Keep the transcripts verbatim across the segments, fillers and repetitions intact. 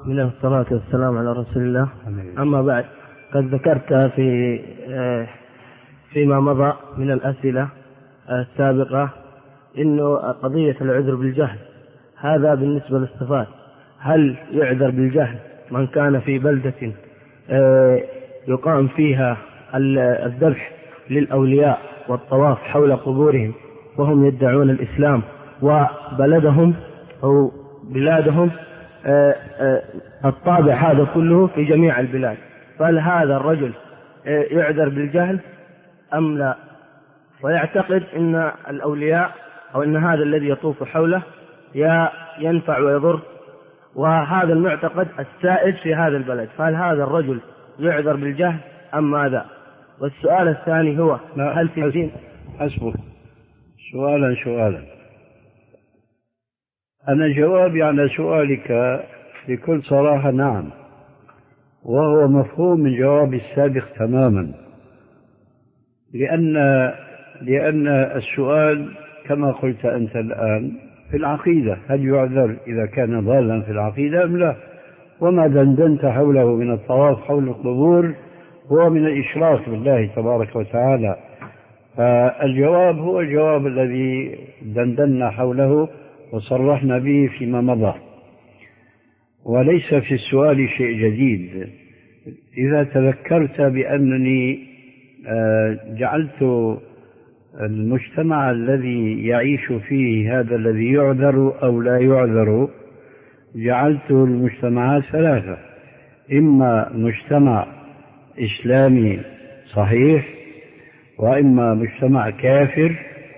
من الصلاة والسلام على رسول الله. أما بعد، قد ذكرت في فيما مضى من الأسئلة السابقة إنه قضية العذر بالجهل هذا بالنسبة للصفات، هل يعذر بالجهل من كان في بلدة يقام فيها الذبح للأولياء والطواف حول قبورهم وهم يدعون الإسلام، وبلدهم أو بلادهم الطابع هذا كله في جميع البلاد، فهل هذا الرجل يعذر بالجهل أم لا؟ ويعتقد أن الأولياء أو أن هذا الذي يطوف حوله ينفع ويضر، وهذا المعتقد السائد في هذا البلد، فهل هذا الرجل يعذر بالجهل أم ماذا؟ والسؤال الثاني هو هل في الدين حسبك سؤالا سؤالا. أنا جوابي على سؤالك بكل صراحة نعم، وهو مفهوم من جوابي السابق تماما، لأن لأن السؤال كما قلت أنت الآن في العقيدة، هل يعذر إذا كان ضالا في العقيدة أم لا؟ وما دندنت حوله من الطواف حول القبور هو من الإشراك بالله تبارك وتعالى، فالجواب هو الجواب الذي دندنا حوله وصرحنا به فيما مضى، وليس في السؤال شيء جديد. إذا تذكرت بأنني جعلت المجتمع الذي يعيش فيه هذا الذي يعذر أو لا يعذر، جعلت المجتمعات ثلاثة: إما مجتمع إسلامي صحيح، وإما مجتمع كافر،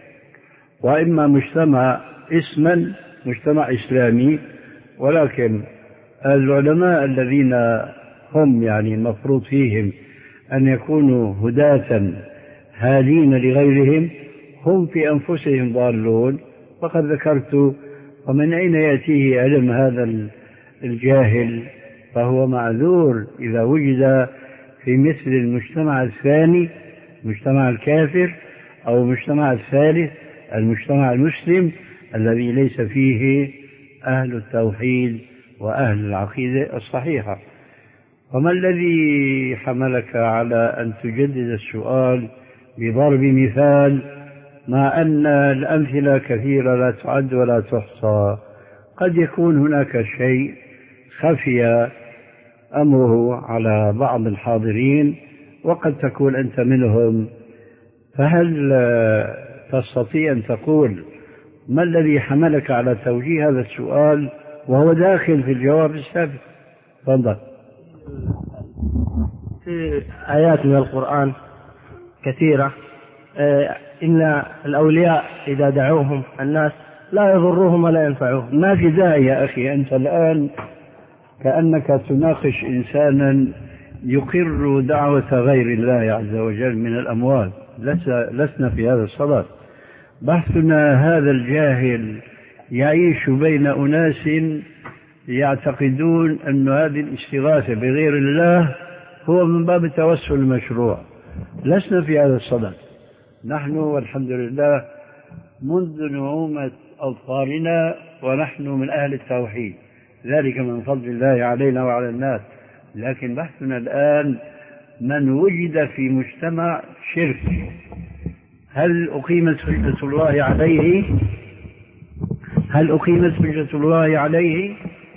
وإما مجتمع اسما مجتمع إسلامي، ولكن العلماء الذين هم يعني مفروض فيهم أن يكونوا هداة هادين لغيرهم هم في أنفسهم ضالون. فقد ذكرت ومن أين يأتيه علم هذا الجاهل، فهو معذور إذا وجد في مثل المجتمع الثاني مجتمع الكافر، أو المجتمع الثالث المجتمع المسلم الذي ليس فيه أهل التوحيد وأهل العقيدة الصحيحة. وما الذي حملك على أن تجدد السؤال بضرب مثال مع أن الأمثلة كثيرة لا تعد ولا تحصى؟ قد يكون هناك شيء خفي أمره على بعض الحاضرين وقد تكون أنت منهم، فهل تستطيع أن تقول ما الذي حملك على توجيه هذا السؤال وهو داخل في الجواب السابق؟ تفضل. في آيات من القرآن كثيرة إن الأولياء إذا دعوهم الناس لا يضروهم ولا ينفعوهم. ما في داعي يا أخي، أنت الآن كأنك تناقش إنسانا يقر دعوة غير الله عز وجل من الأموات. لسنا في هذا الصدد. بحثنا هذا الجاهل يعيش بين أناس يعتقدون أن هذه الاستغاثة بغير الله هو من باب التوسل المشروع. لسنا في هذا الصدد. نحن والحمد لله منذ نعومة أظفارنا ونحن من أهل التوحيد، ذلك من فضل الله علينا وعلى الناس. لكن بحثنا الآن من وجد في مجتمع شرك، هل أقيمت حجة الله عليه؟ هل أقيمت حجة الله عليه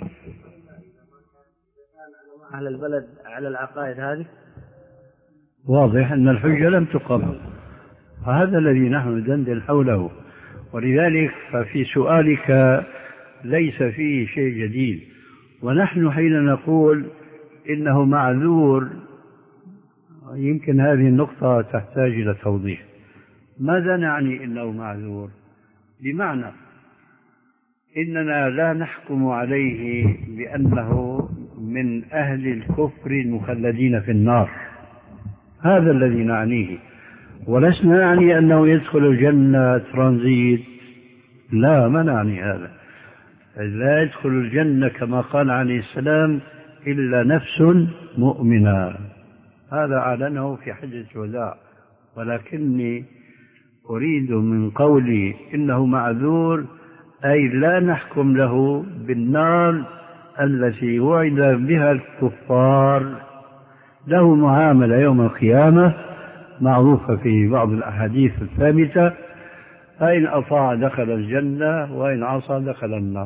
على البلد على العقائد هذه؟ واضح أن الحجة لم تقم، فهذا الذي نحن ندندن حوله. ولذلك ففي سؤالك ليس فيه شيء جديد. ونحن حين نقول إنه معذور، يمكن هذه النقطة تحتاج إلى توضيح. ماذا نعني إنه معذور؟ بمعنى إننا لا نحكم عليه بأنه من أهل الكفر المخلدين في النار، هذا الذي نعنيه. ولسنا نعني أنه يدخل الجنة ترانزيت، لا، ما نعني هذا. لا يدخل الجنة كما قال عليه السلام إلا نفس مؤمنة، هذا أعلنه في حجة الوداع. ولكني أريد من قولي إنه معذور أي لا نحكم له بالنار التي وعد بها الكفار له معاملة يوم القيامة معروفة في بعض الأحاديث الثابتة: فإن أطاع دخل الجنة وإن عصى دخل النار.